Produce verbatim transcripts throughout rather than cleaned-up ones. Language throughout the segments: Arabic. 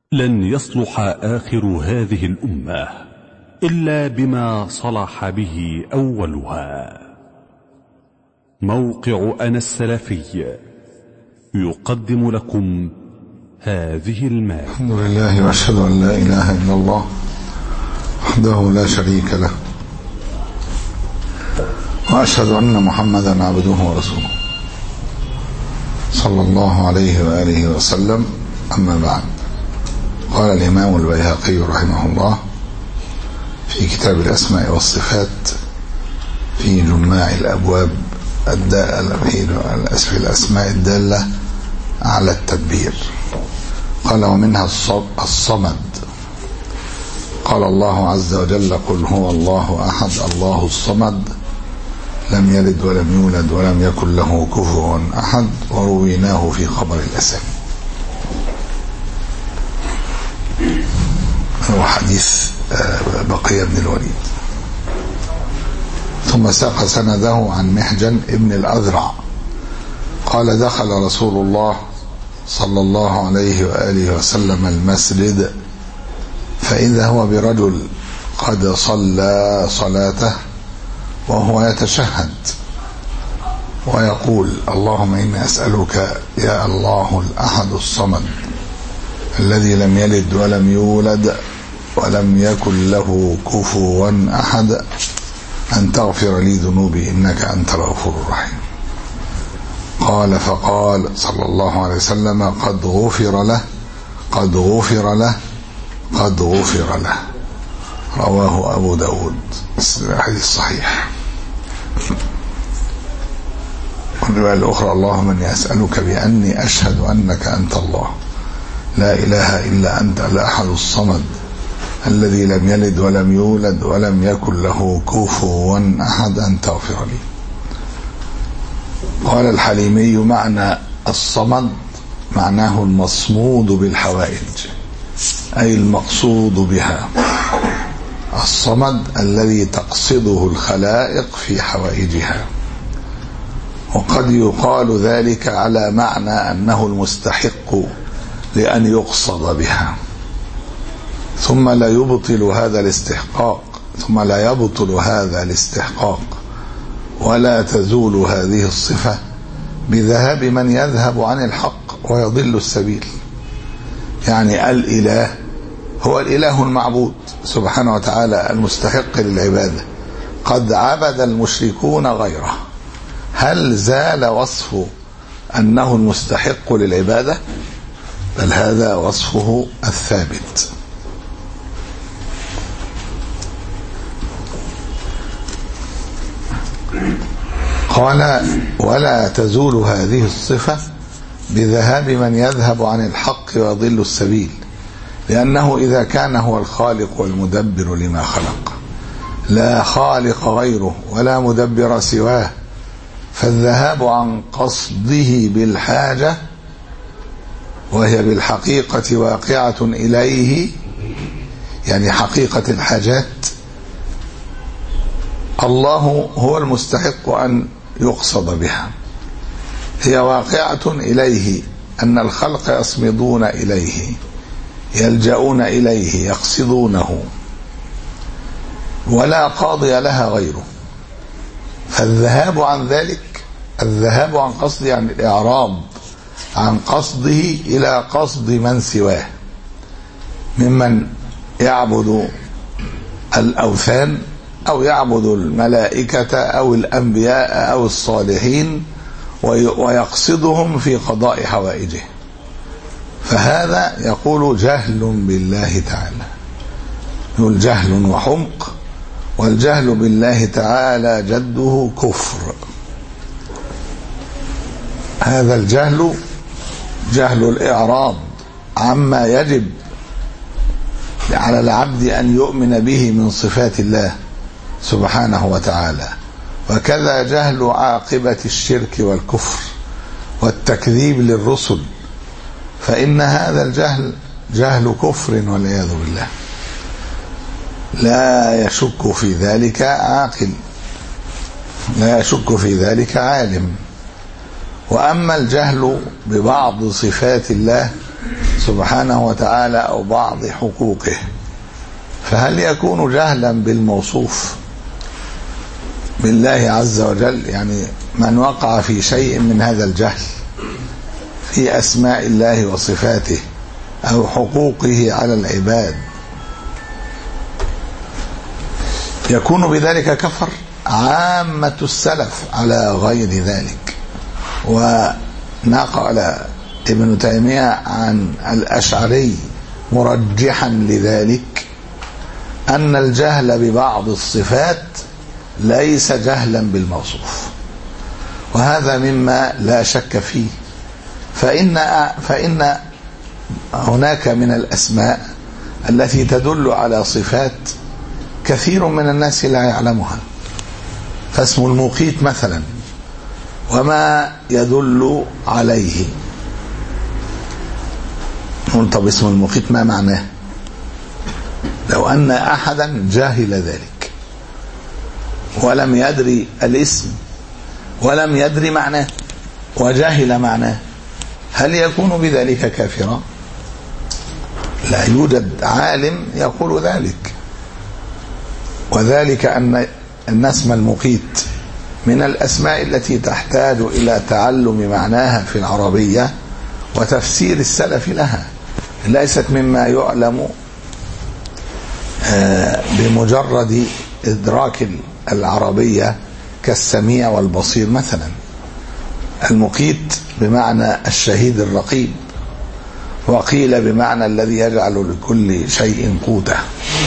لن يصلح آخر هذه الأمة إلا بما صلح به أولها. موقع أنا السلفي يقدم لكم هذه المادة. الحمد لله وأشهد أن لا إله إلا الله وحده لا شريك له، وأشهد أن محمدا عبده ورسوله صلى الله عليه وآله وسلم. أما بعد، قال الإمام البيهقي رحمه الله في كتاب الأسماء والصفات في جماع الأبواب في الأسماء الدالة على التدبير، قال: ومنها الصمد. قال الله عز وجل: قل هو الله أحد الله الصمد لم يلد ولم يولد ولم يكن له كفوا أحد. ورويناه في خبر الأسامي. هو حديث بقية بن الوليد. ثم ساق سنده عن محجن ابن الأذرع قال: دخل رسول الله صلى الله عليه وآله وسلم المسجد، فإذا هو برجل قد صلى صلاته وهو يتشهد ويقول: اللهم إني أسألك يا الله الأحد الصمد الذي لم يلد ولم يولد ولم يكن له كفوا أحد أن تغفر لي ذنوبي إنك أنت الغفور الرحيم. قال فقال صلى الله عليه وسلم: قد غفر له قد غفر له قد غفر له. رواه أبو داود. حديث صحيح. والرواية الأخرى: اللهم إني أسألك بأني أشهد أنك أنت الله لا إله إلا أنت الأحد الصمد الذي لم يلد ولم يولد ولم يكن له كفوا أحد أن تغفر لي. قال الحليمي: معنى الصمد معناه المصمود بالحوائج، أي المقصود بها. الصمد الذي تقصده الخلائق في حوائجها. وقد يقال ذلك على معنى أنه المستحق لأن يقصد بها، ثم لا يبطل هذا الاستحقاق ثم لا يبطل هذا الاستحقاق ولا تزول هذه الصفة بذهاب من يذهب عن الحق ويضل السبيل. يعني الإله هو الإله المعبود سبحانه وتعالى المستحق للعبادة. قد عبد المشركون غيره، هل زال وصف أنه المستحق للعبادة؟ بل هذا وصفه الثابت. قال: ولا تزول هذه الصفة بذهاب من يذهب عن الحق ويضل السبيل، لأنه إذا كان هو الخالق والمدبر لما خلق، لا خالق غيره ولا مدبر سواه، فالذهاب عن قصده بالحاجة وهي بالحقيقة واقعة إليه، يعني حقيقة الحاجات، الله هو المستحق أن يقصد بها، هي واقعة إليه، أن الخلق يصمدون إليه يلجؤون إليه يقصدونه، ولا قاضي لها غيره. فالذهاب عن ذلك، الذهاب عن قصده يعني الإعراض عن قصده إلى قصد من سواه ممن يعبد الأوثان أو يعبد الملائكة أو الأنبياء أو الصالحين ويقصدهم في قضاء حوائجه. فهذا يقول جهل بالله تعالى، يقول جهل وحمق، والجهل بالله تعالى جده كفر. هذا الجهل جهل الإعراض عما يجب على العبد أن يؤمن به من صفات الله سبحانه وتعالى، وكذا جهل عاقبة الشرك والكفر والتكذيب للرسل، فإن هذا الجهل جهل كفر والعياذ بالله، لا يشك في ذلك عاقل، لا يشك في ذلك عالم. وأما الجهل ببعض صفات الله سبحانه وتعالى أو بعض حقوقه، فهل يكون جهلا بالموصوف بالله عز وجل؟ يعني من وقع في شيء من هذا الجهل في أسماء الله وصفاته أو حقوقه على العباد يكون بذلك كفر؟ عامة السلف على غير ذلك. ونقل ابن تيمية عن الأشعري مرجحا لذلك أن الجهل ببعض الصفات ليس جهلا بالموصوف، وهذا مما لا شك فيه. فإن فإن هناك من الأسماء التي تدل على صفات كثير من الناس لا يعلمها، فاسم المقيت مثلا وما يدل عليه. نقول طب اسم المقيت ما معناه؟ لو أن أحدا جاهل ذلك ولم يدري الاسم ولم يدري معناه وجاهل معناه، هل يكون بذلك كافرا؟ لا يوجد عالم يقول ذلك. وذلك أن أن اسم المقيت من الأسماء التي تحتاج إلى تعلم معناها في العربية وتفسير السلف لها، ليست مما يعلم بمجرد إدراك العربية كالسميع والبصير مثلا. المقيت بمعنى الشهيد الرقيب، وقيل بمعنى الذي يجعل لكل شيء قوته.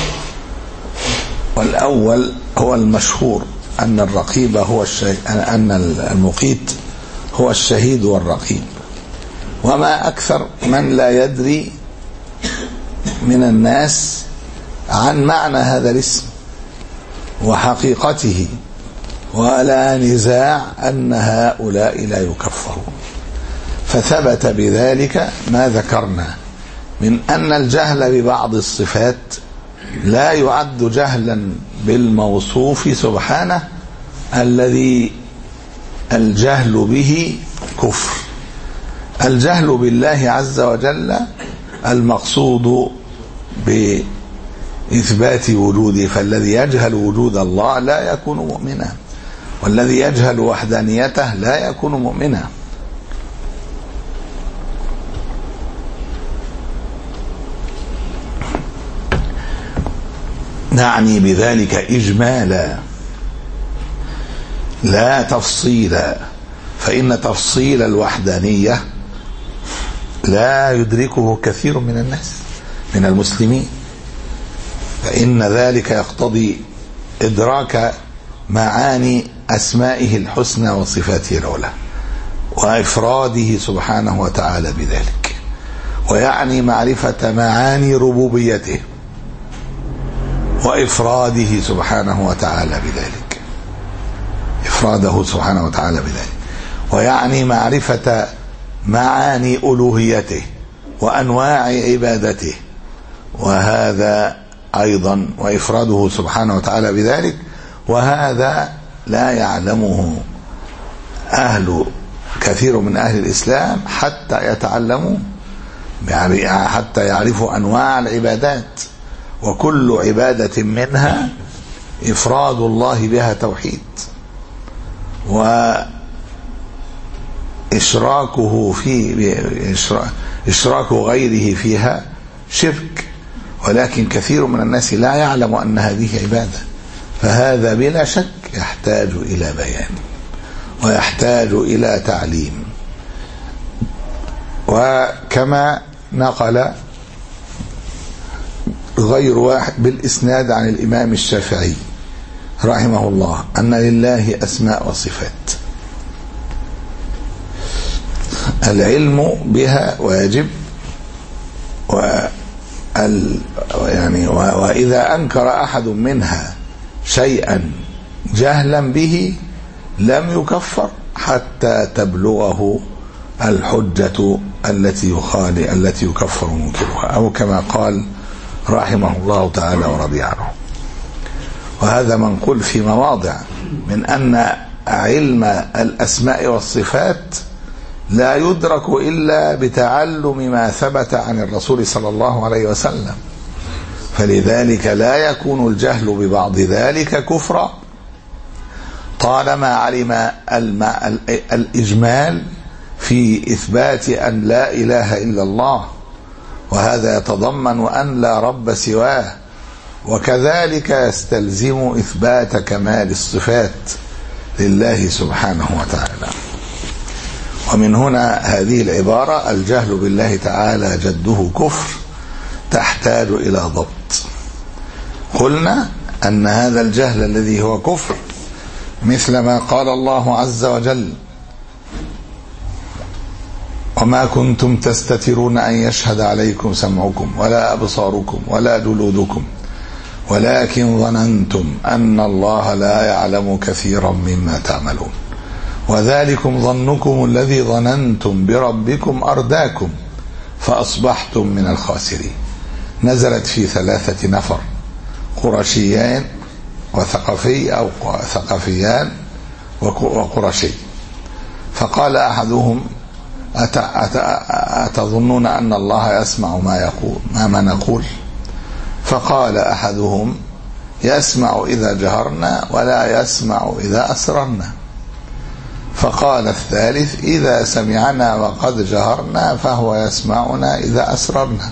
والأول هو المشهور أن الرقيب هو الشهيد، أن المقيت هو الشهيد والرقيب. وما أكثر من لا يدري من الناس عن معنى هذا الاسم وحقيقته، ولا نزاع أن هؤلاء لا يكفرون. فثبت بذلك ما ذكرنا من أن الجهل ببعض الصفات لا يعد جهلا بالموصوف سبحانه الذي الجهل به كفر. الجهل بالله عز وجل المقصود بإثبات وجوده، فالذي يجهل وجود الله لا يكون مؤمنا، والذي يجهل وحدانيته لا يكون مؤمنا. نعني بذلك إجمالا لا تفصيلا، فإن تفصيل الوحدانية لا يدركه كثير من الناس من المسلمين، فإن ذلك يقتضي إدراك معاني أسمائه الحسنى وصفاته العلى وإفراده سبحانه وتعالى بذلك، ويعني معرفة معاني ربوبيته وإفراده سبحانه وتعالى بذلك، إفراده سبحانه وتعالى بذلك، ويعني معرفة معاني ألوهيته وأنواع عبادته، وهذا أيضا وإفراده سبحانه وتعالى بذلك، وهذا لا يعلمه أهل كثير من أهل الإسلام حتى يتعلموا، حتى يعرفوا أنواع العبادات، وكل عبادة منها إفراد الله بها توحيد، وإشراكه في إشراك غيره فيها شرك. ولكن كثير من الناس لا يعلم أن هذه عبادة، فهذا بلا شك يحتاج إلى بيان ويحتاج إلى تعليم. وكما نقل غير واحد بالإسناد عن الإمام الشافعي رحمه الله أن لله أسماء وصفات العلم بها واجب، وال يعني وإذا أنكر أحد منها شيئا جهلا به لم يكفر حتى تبلغه الحجة التي يخالي التي يكفر منكرها، أو كما قال رحمه الله تعالى ورضي عنه. وهذا منقول في مواضع من أن علم الأسماء والصفات لا يدرك إلا بتعلم ما ثبت عن الرسول صلى الله عليه وسلم، فلذلك لا يكون الجهل ببعض ذلك كفرا طالما علم الإجمال في إثبات أن لا إله إلا الله، وهذا يتضمن أن لا رب سواه، وكذلك يستلزم إثبات كمال الصفات لله سبحانه وتعالى. ومن هنا هذه العبارة الجهل بالله تعالى جده كفر تحتاج إلى ضبط. قلنا أن هذا الجهل الذي هو كفر مثل ما قال الله عز وجل: وما كنتم تستترون أن يشهد عليكم سمعكم ولا أبصاركم ولا جلودكم ولكن ظننتم أن الله لا يعلم كثيرا مما تعملون وذلكم ظنكم الذي ظننتم بربكم أرداكم فأصبحتم من الخاسرين. نزلت في ثلاثة نفر قرشيان وثقفي أو ثقفيان وقرشي، فقال أحدهم: أتظنون أن الله يسمع ما يقول ما, ما نقول؟ فقال أحدهم: يسمع إذا جهرنا ولا يسمع إذا أسررنا. فقال الثالث: إذا سمعنا وقد جهرنا فهو يسمعنا إذا أسررنا.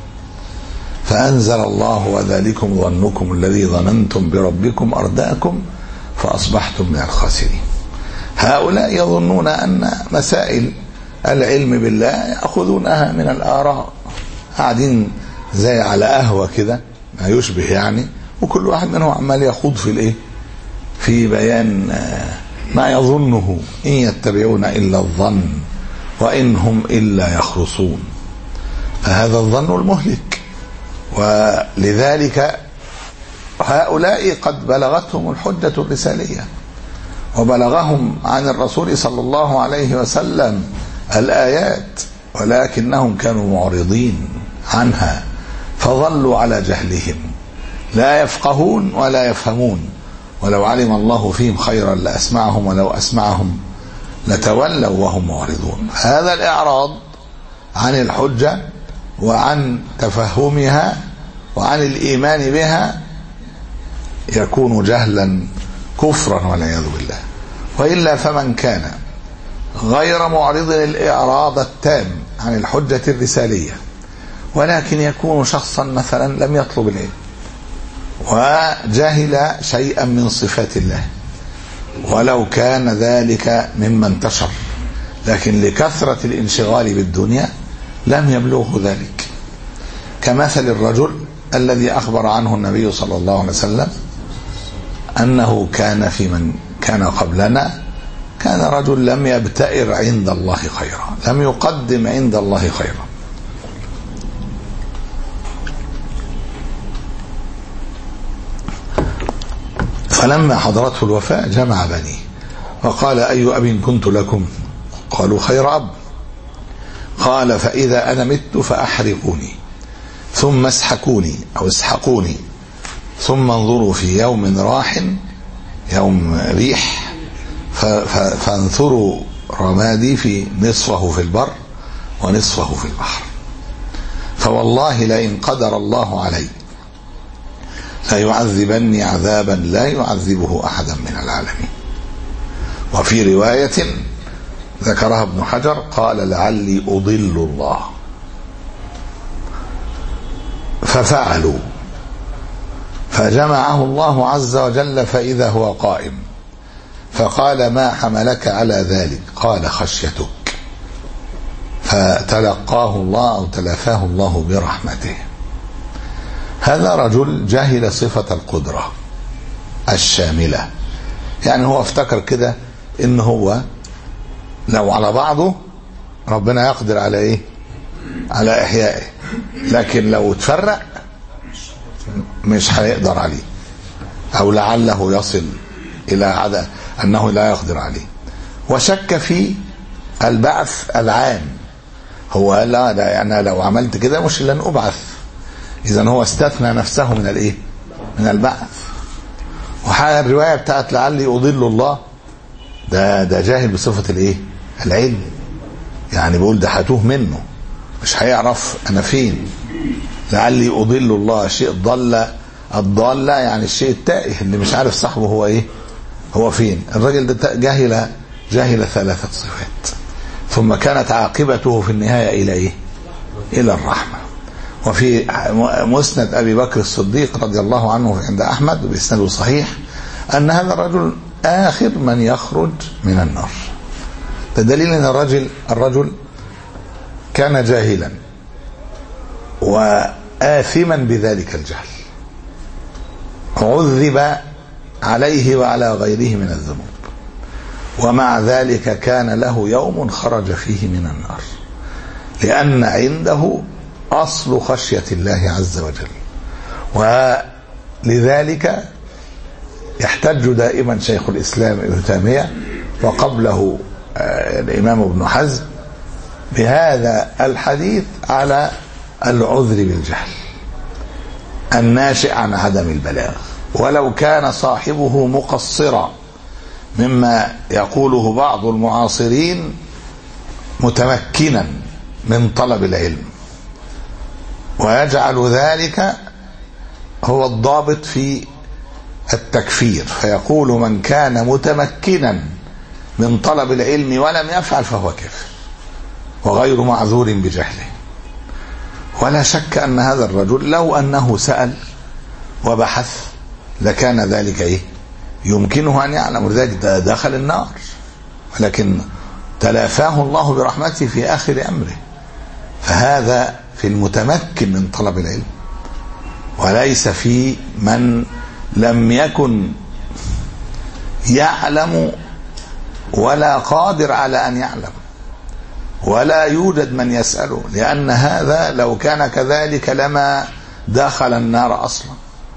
فأنزل الله: وذلكم ظنكم الذي ظننتم بربكم أرداكم فأصبحتم من الخاسرين. هؤلاء يظنون أن مسائل العلم بالله يأخذونها من الآراء، قاعدين زي على قهوة كده ما يشبه يعني، وكل واحد منهم عمال يخوض في الايه في بيان ما يظنه، إن يتبعون إلا الظن وإن هم إلا يخرصون. فهذا الظن المهلك، ولذلك هؤلاء قد بلغتهم الحجة الرسالية وبلغهم عن الرسول صلى الله عليه وسلم الآيات، ولكنهم كانوا معرضين عنها فظلوا على جهلهم، لا يفقهون ولا يفهمون. ولو علم الله فيهم خيرا لأسمعهم ولو أسمعهم لتولوا وهم معرضون. هذا الإعراض عن الحجة وعن تفهمها وعن الإيمان بها يكون جهلا كفرا والعياذ بالله. وإلا فمن كان غير معرض الإعراض التام عن الحجة الرسالية، ولكن يكون شخصا مثلا لم يطلب العلم وجهل شيئا من صفات الله، ولو كان ذلك مما انتشر، لكن لكثرة الانشغال بالدنيا لم يبلغه ذلك، كمثل الرجل الذي أخبر عنه النبي صلى الله عليه وسلم أنه كان في من كان قبلنا، كان رجل لم يبتئر عند الله خيرا، لم يقدم عند الله خيرا. فلما حضرته الوفاة جمع بنيه وقال: أي أب كنت لكم؟ قالوا: خير أب. قال: فإذا أنا مت فأحرقوني ثم اسحقوني أو اسحقوني ثم انظروا في يوم راح يوم ريح فانثروا رمادي في نصفه في البر ونصفه في البحر، فوالله لئن قدر الله علي ليعذبني عذابا لا يعذبه أحدا من العالمين. وفي رواية ذكرها ابن حجر قال: لعلي أضل الله. ففعلوا، فجمعه الله عز وجل فإذا هو قائم، فقال: ما حملك على ذلك؟ قال: خشيتك. فتلقاه الله أو تلافاه الله برحمته. هذا رجل جهل صفة القدرة الشاملة، يعني هو افتكر كده إن هو لو على بعضه ربنا يقدر على إيه؟ على إحيائه، لكن لو تفرق مش هيقدر عليه، أو لعله يصل إلى عدد أنه لا يقدر عليه. وشك في البعث العام، هو لا لا يعني لو عملت كده مش لن أبعث، إذن هو استثنى نفسه من الإيه؟ من البعث. وحال الرواية بتاعت لعلي أضل الله، ده ده جاهل بصفة الإيه؟ العلم، يعني بيقول ده هتوه منه، مش هيعرف انا فين، لعلي اضل الله، شيء ضل، الضالة يعني الشيء التائه اللي مش عارف صاحبه هو ايه، هو فين. الراجل ده جاهل جاهل ثلاثة صفات، ثم كانت عاقبته في النهاية الى ايه؟ الى الرحمة. وفي مسند ابي بكر الصديق رضي الله عنه عند احمد باسناده صحيح ان هذا الرجل اخر من يخرج من النار. ده دليل ان الرجل الرجل كان جاهلا وآثما بذلك الجهل، عذب عليه وعلى غيره من الذنوب، ومع ذلك كان له يوم خرج فيه من النار، لأن عنده أصل خشية الله عز وجل. ولذلك يحتج دائما شيخ الإسلام ابن تيمية وقبله الإمام ابن حزم بهذا الحديث على العذر بالجهل الناشئ عن عدم البلاغ، ولو كان صاحبه مقصرا مما يقوله بعض المعاصرين متمكنا من طلب العلم، ويجعل ذلك هو الضابط في التكفير، فيقول من كان متمكنا من طلب العلم ولم يفعل فهو كافر وغير معذور بجهله. ولا شك أن هذا الرجل لو أنه سأل وبحث لكان ذلك إيه؟ يمكنه أن يعلم، ولذلك دخل النار، ولكن تلافاه الله برحمته في آخر أمره. فهذا في المتمكن من طلب العلم، وليس في من لم يكن يعلم ولا قادر على أن يعلم، ولا يوجد من يسأله، لأن هذا لو كان كذلك لما دخل النار أصلا.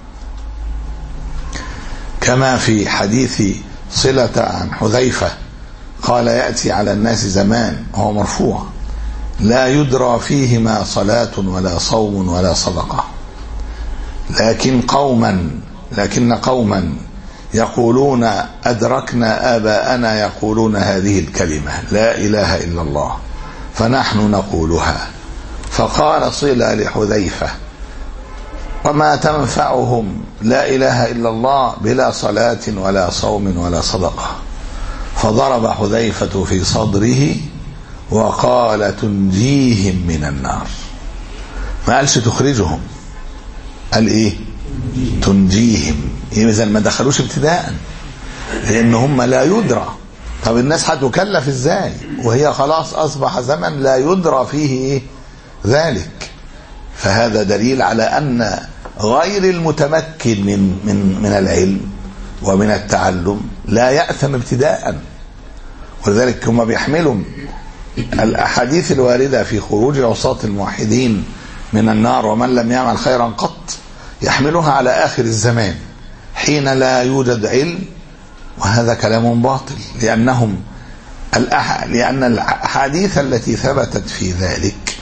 كما في حديث صلة عن حذيفة قال يأتي على الناس زمان، هو مرفوع، لا يدرى فيهما صلاة ولا صوم ولا صدقة، لكن قوما لكن قوما يقولون أدركنا آباءنا يقولون هذه الكلمة لا إله إلا الله فنحن نقولها. فقال صلة لحذيفة وما تنفعهم لا إله إلا الله بلا صلاة ولا صوم ولا صدقة؟ فضرب حذيفة في صدره وقال تنجيهم من النار. ما قالش تخرجهم، قال ايه؟ تنجيهم. إذا ما دخلوش ابتداء، لأن هم لا يدرى. طب الناس هتكلف ازاي وهي خلاص أصبح زمن لا يدرى فيه إيه ذلك؟ فهذا دليل على أن غير المتمكن من, من, من العلم ومن التعلم لا يأثم ابتداء. ولذلك هم بيحملوا الأحاديث الواردة في خروج عصاة الموحدين من النار ومن لم يعمل خيرا قط، يحملها على آخر الزمان حين لا يوجد علم، وهذا كلام باطل، لأنهم الأح... لأن الأحاديث التي ثبتت في ذلك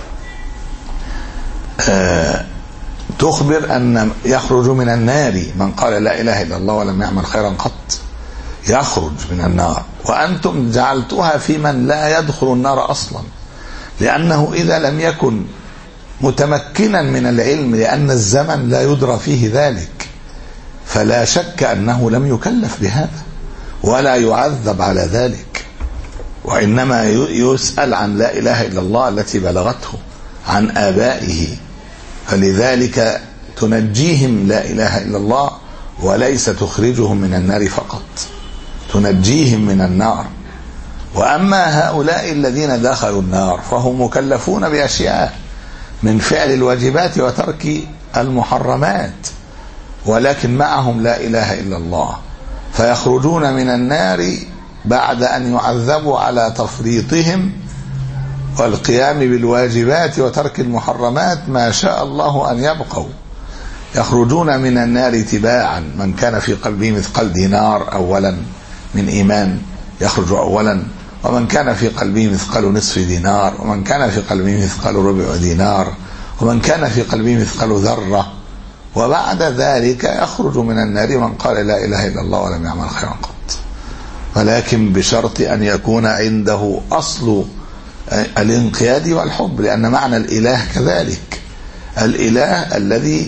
آه تخبر أن يخرج من النار من قال لا إله إلا الله ولم يعمل خيرا قط، يخرج من النار. وأنتم جعلتها في من لا يدخل النار أصلا، لأنه إذا لم يكن متمكنا من العلم لأن الزمن لا يدرى فيه ذلك، فلا شك أنه لم يكلف بهذا ولا يعذب على ذلك، وإنما يسأل عن لا إله إلا الله التي بلغته عن آبائه. فلذلك تنجيهم لا إله إلا الله وليس تخرجهم من النار فقط، تنجيهم من النار. وأما هؤلاء الذين دخلوا النار فهم مكلفون بأشياء من فعل الواجبات وترك المحرمات، ولكن معهم لا إله إلا الله، فيخرجون من النار بعد أن يعذبوا على تفريطهم والقيام بالواجبات وترك المحرمات ما شاء الله أن يبقوا. يخرجون من النار تباعا، من كان في قلبه مثقال دينار أولا من إيمان يخرج أولا، ومن كان في قلبه مثقال نصف دينار، ومن كان في قلبه مثقال ربع دينار، ومن كان في قلبه مثقال ذرة. وبعد ذلك يخرج من النار من قال لا إله إلا الله ولم يعمل خيرا قط، ولكن بشرط أن يكون عنده أصل الانقياد والحب، لأن معنى الإله كذلك، الإله الذي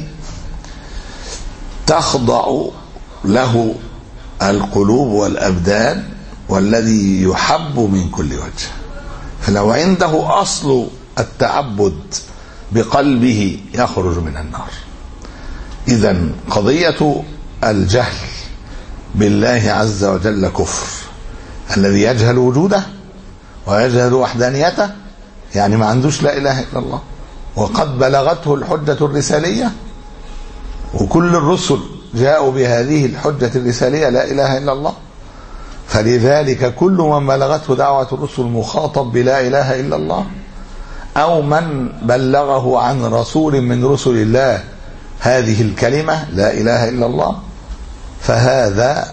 تخضع له القلوب والأبدان والذي يحب من كل وجه. فلو عنده أصل التعبد بقلبه يخرج من النار. إذن قضية الجهل بالله عز وجل كفر. الذي يجهل وجوده ويجهل وحدانيته يعني ما عندوش لا إله إلا الله، وقد بلغته الحجة الرسالية، وكل الرسل جاءوا بهذه الحجة الرسالية لا إله إلا الله. فلذلك كل من بلغته دعوة الرسل مخاطب بلا إله إلا الله، أو من بلغه عن رسول من رسل الله هذه الكلمة لا إله إلا الله، فهذا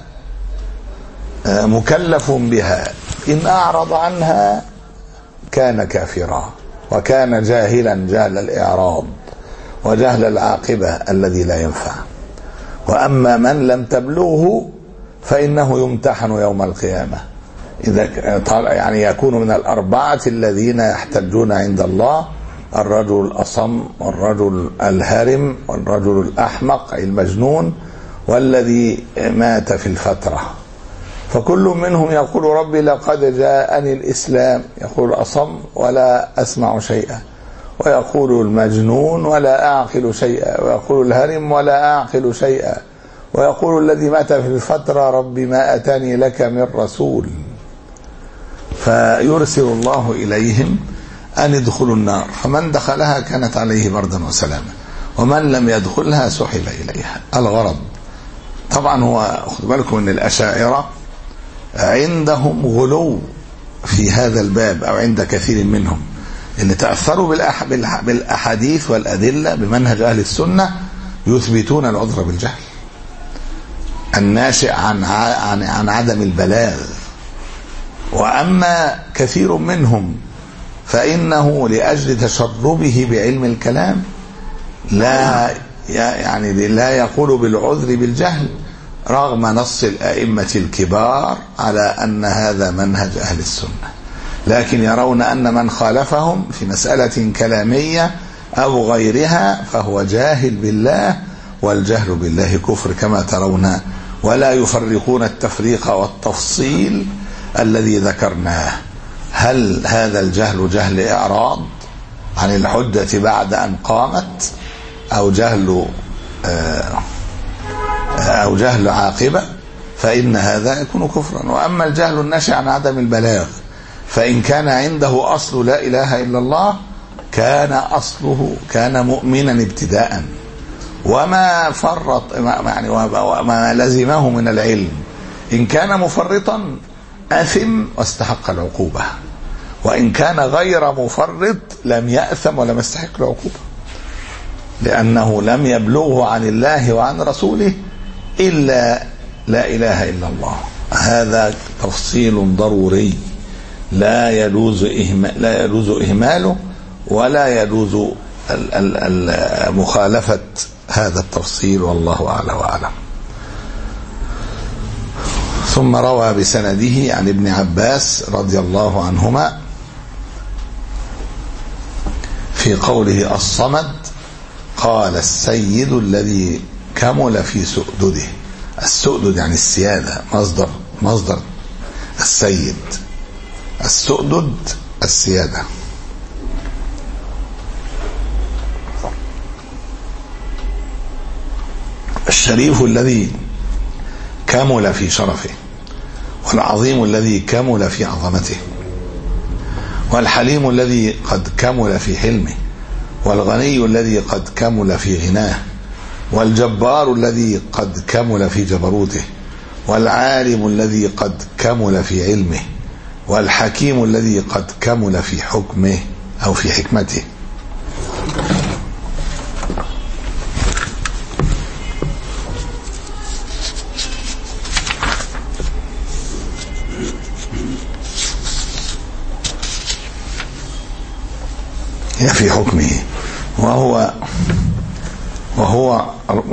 مكلف بها. إن أعرض عنها كان كافرا وكان جاهلا جهل الإعراض وجهل العاقبة الذي لا ينفع. وأما من لم تبلغه فإنه يمتحن يوم القيامة، إذا يعني يكون من الأربعة الذين يحتجون عند الله: الرجل الأصم والرجل الهرم والرجل الأحمق أي المجنون والذي مات في الفترة. فكل منهم يقول: ربي لقد جاءني الإسلام، يقول الأصم: ولا أسمع شيئا، ويقول المجنون: ولا أعقل شيئا، ويقول الهرم: ولا أعقل شيئا، ويقول الذي مات في الفترة: ربي ما أتاني لك من رسول. فيرسل الله إليهم أن يدخلوا النار، فمن دخلها كانت عليه بردا وسلاما، ومن لم يدخلها سحب إليها. الغرض طبعا هو، خذوا بالكم ان الأشاعرة عندهم غلو في هذا الباب، أو عند كثير منهم اللي تأثروا بالأحاديث والأدلة بمنهج أهل السنة، يثبتون العذر بالجهل الناشئ عن عن عن عدم البلاغ. وأما كثير منهم فإنه لأجل تشربه بعلم الكلام لا يعني لا يقول بالعذر بالجهل، رغم نص الأئمة الكبار على أن هذا منهج أهل السنة، لكن يرون أن من خالفهم في مسألة كلامية أو غيرها فهو جاهل بالله، والجهل بالله كفر كما ترون، ولا يفرقون التفريق والتفصيل الذي ذكرناه. هل هذا الجهل جهل إعراض عن الحجة بعد أن قامت، أو جهل أو جهل عاقبة، فإن هذا يكون كفرا. وأما الجهل الناشئ عن عدم البلاغ، فإن كان عنده أصل لا إله إلا الله كان أصله كان مؤمنا ابتداء، وما فرط يعني وما لزمه من العلم. إن كان مفرطا أثم واستحق العقوبة، وإن كان غير مفرط لم يأثم ولم يستحق العقوبة، لأنه لم يبلغه عن الله وعن رسوله إلا لا إله إلا الله. هذا تفصيل ضروري لا يجوز إهمال لا يجوز إهماله، ولا يجوز مخالفة هذا التفصيل، والله أعلى وأعلم. ثم روى بسنده عن ابن عباس رضي الله عنهما في قوله الصمد: قال السيد الذي كمل في سؤدده. السؤدد يعني السيادة، مصدر مصدر السيد، السؤدد السيادة. الشريف الذي كمل في شرفه، والعظيم الذي كمل في عظمته، والحليم الذي قد كمل في حلمه، والغني الذي قد كمل في غناه، والجبار الذي قد كمل في جبروته، والعالم الذي قد كمل في علمه، والحكيم الذي قد كمل في حكمه أو في حكمته. في حكمه، وهو وهو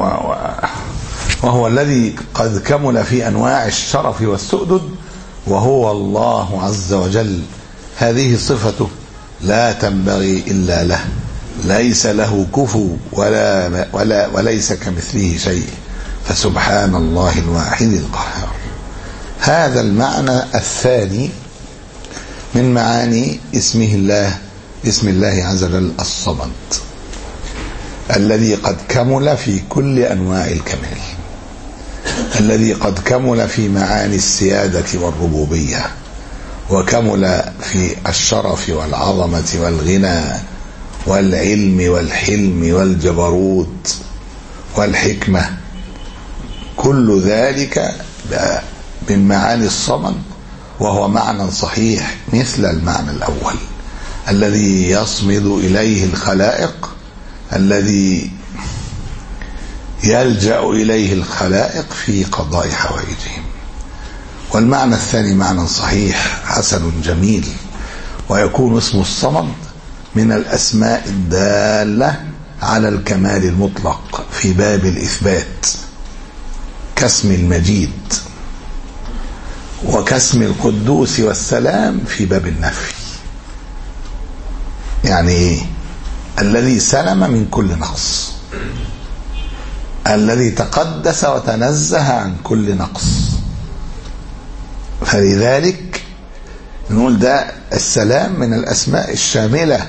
وهو الذي قد كمل في أنواع الشرف والسؤدد، وهو الله عز وجل. هذه صفته لا تنبغي إلا له، ليس له كفو ولا, ولا وليس كمثله شيء، فسبحان الله الواحد القهار. هذا المعنى الثاني من معاني اسمه الله، اسم الله عز وجل الصمد، الذي قد كمل في كل أنواع الكمال، الذي قد كمل في معاني السيادة والربوبية، وكمل في الشرف والعظمة والغنى والعلم والحلم والجبروت والحكمة، كل ذلك من معاني الصمد، وهو معنى صحيح مثل المعنى الأول الذي يصمد إليه الخلائق، الذي يلجأ إليه الخلائق في قضاء حوائجهم. والمعنى الثاني معنى صحيح حسن جميل، ويكون اسم الصمد من الأسماء الدالة على الكمال المطلق في باب الإثبات، كاسم المجيد، وكاسم القدوس والسلام في باب النفي. يعني ايه؟ الذي سلم من كل نقص، الذي تقدس وتنزه عن كل نقص. فلذلك نقول ده السلام من الأسماء الشاملة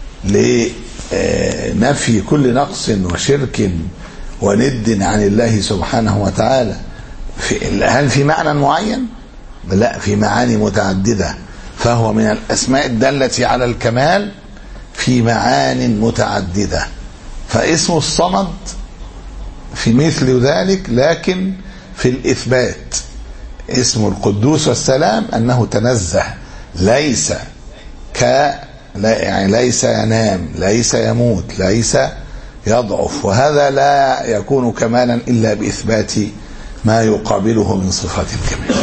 لنفي كل نقص وشرك وند عن الله سبحانه وتعالى. هل في معنى معين؟ لا، في معاني متعددة، فهو من الأسماء الدالة على الكمال في معان متعددة. فاسم الصمد في مثل ذلك، لكن في الإثبات اسم القدوس والسلام أنه تنزه، ليس ك يعني ليس ينام، ليس يموت، ليس يضعف، وهذا لا يكون كمالا إلا بإثبات ما يقابله من صفات الكمال.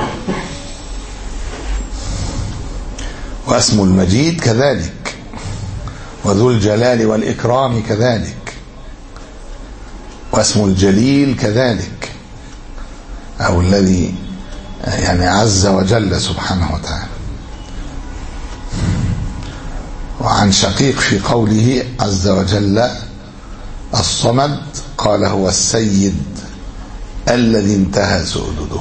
واسم المجيد كذلك، وذو الجلال والإكرام كذلك، واسم الجليل كذلك، أو الذي يعني عز وجل سبحانه وتعالى. وعن شقيق في قوله عز وجل الصمد قال هو السيد الذي انتهى سؤدده.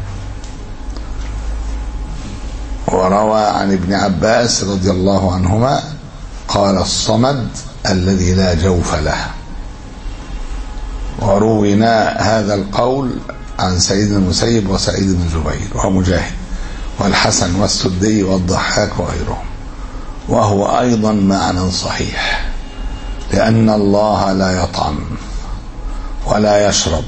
وروى عن ابن عباس رضي الله عنهما قال الصمد الذي لا جوف له. وروينا هذا القول عن سعيد بن المسيب وسعيد بن جبير ومجاهد والحسن والسدي والضحاك وغيرهم، وهو أيضا معنى صحيح، لأن الله لا يطعم ولا يشرب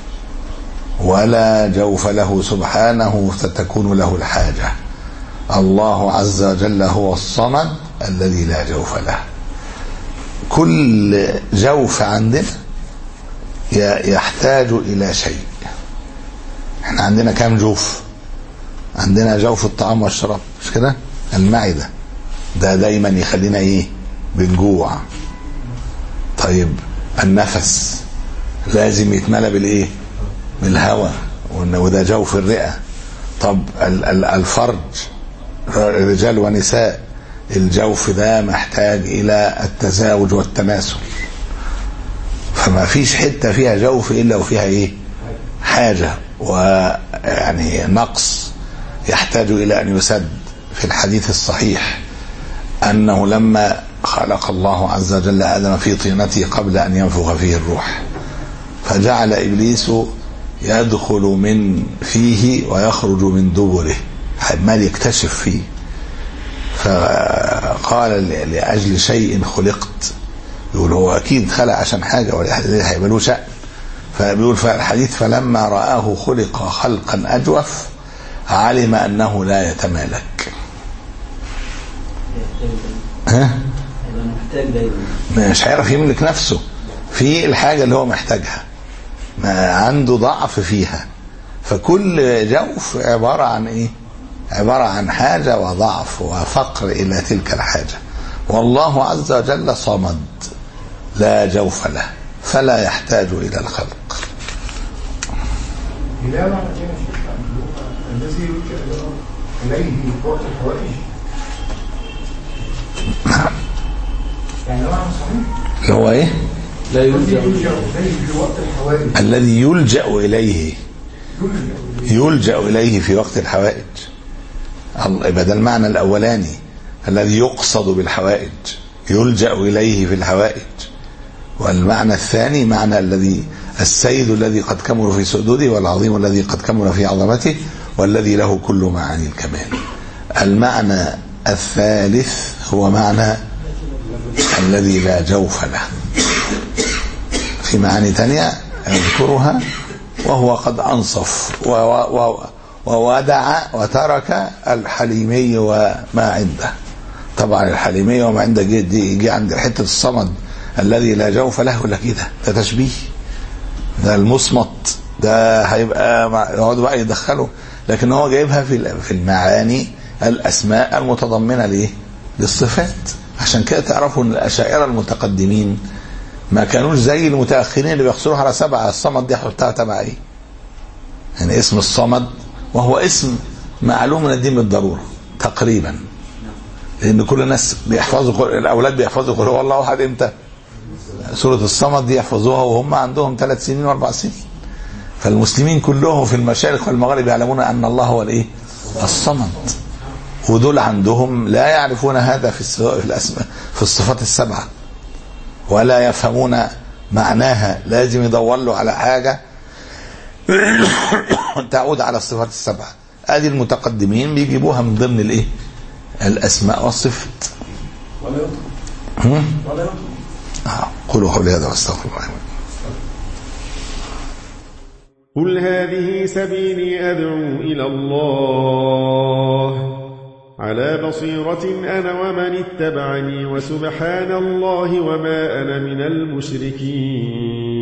ولا جوف له سبحانه فتكون له الحاجة. الله عز وجل هو الصمد الذي لا جوف له. كل جوف عندنا يحتاج إلى شيء. احنا عندنا كام جوف؟ عندنا جوف الطعام والشراب، مش كده؟ المعدة ده دايما يخلينا ايه؟ بنجوع. طيب النفس لازم يتملى بالايه؟ بالهواء، وده جوف الرئة. طب الفرج رجال ونساء، الجوف ده محتاج الى التزاوج والتماثل، فما فيش حتة فيها جوف الا وفيها ايه؟ حاجة ويعني نقص يحتاج الى ان يسد. في الحديث الصحيح انه لما خلق الله عز وجل آدم في طينته قبل ان ينفخ فيه الروح، فجعل ابليس يدخل من فيه ويخرج من دبره، عمال يكتشف فيه. فقال لأجل شيء خلقت، يقول هو أكيد خلق عشان حاجة ولا هيبقى له شأن. فبيقول في الحديث فلما رآه خلق خلقا أجوف علم أنه لا يتمالك. ها؟ مش هيعرف يملك نفسه في الحاجة اللي هو محتاجها، ما عنده ضعف فيها. فكل جوف عبارة عن ايه؟ عبارة عن حاجة وضعف وفقر إلى تلك الحاجة. والله عز وجل صمد لا جوف له، فلا يحتاج إلى الخلق. الذي يلجأ إليه في وقت الحوائج يعني معنى صحيح اللي هو ايه؟ لا يلجأ إليه في وقت الحوائج. الذي يلجأ إليه يلجأ إليه في وقت الحوائج. يبقى ده المعنى الأولاني الذي يقصد بالحوائج، يلجأ إليه في الحوائج. والمعنى الثاني معنى الذي السيد الذي قد كمل في سدوده، والعظيم الذي قد كمل في عظمته، والذي له كل معاني الكمال. المعنى الثالث هو معنى الذي لا جوف له. في معاني تانية يذكرها وهو قد أنصف وودع وترك الحليمي وما عنده. طبعا الحليمي وما عنده يجي عند حتة الصمد الذي لا جوف له، ولا كده ده تشبيه، ده المصمت، ده هيبقى يقعدوا بقى يدخلوا، لكن هو جايبها في في المعاني الأسماء المتضمنة ليه؟ للصفات. عشان كده تعرفوا ان الأشاعرة المتقدمين ما كانوش زي المتأخرين اللي بيقصروها على سبعة. الصمد دي حطها تبع ايه؟ يعني اسم الصمد وهو اسم معلوم من الدين بالضرورة تقريبا، لأن كل الناس بيحفظوا، الأولاد بيحفظوا قل هو الله أحد امتى؟ سورة الصمد دي يحفظوها وهم عندهم ثلاث سنين واربع سنين. فالمسلمين كلهم في المشارق والمغارب يعلمون أن الله هو الايه؟ الصمد. ودول عندهم لا يعرفون هذا في في الأسماء في الصفات السبعة، ولا يفهمون معناها، لازم يدور له على حاجة تعود على الصفات السبعة. ادي المتقدمين بيجيبوها من ضمن الايه؟ الاسماء والصفات. ولا يطلق ولا يطلق. قولوا قولي هذا واستغفر الله. قل هذه سبيلي أدعو إلى الله على بصيرة أنا ومن اتبعني، وسبحان الله وما أنا من المشركين.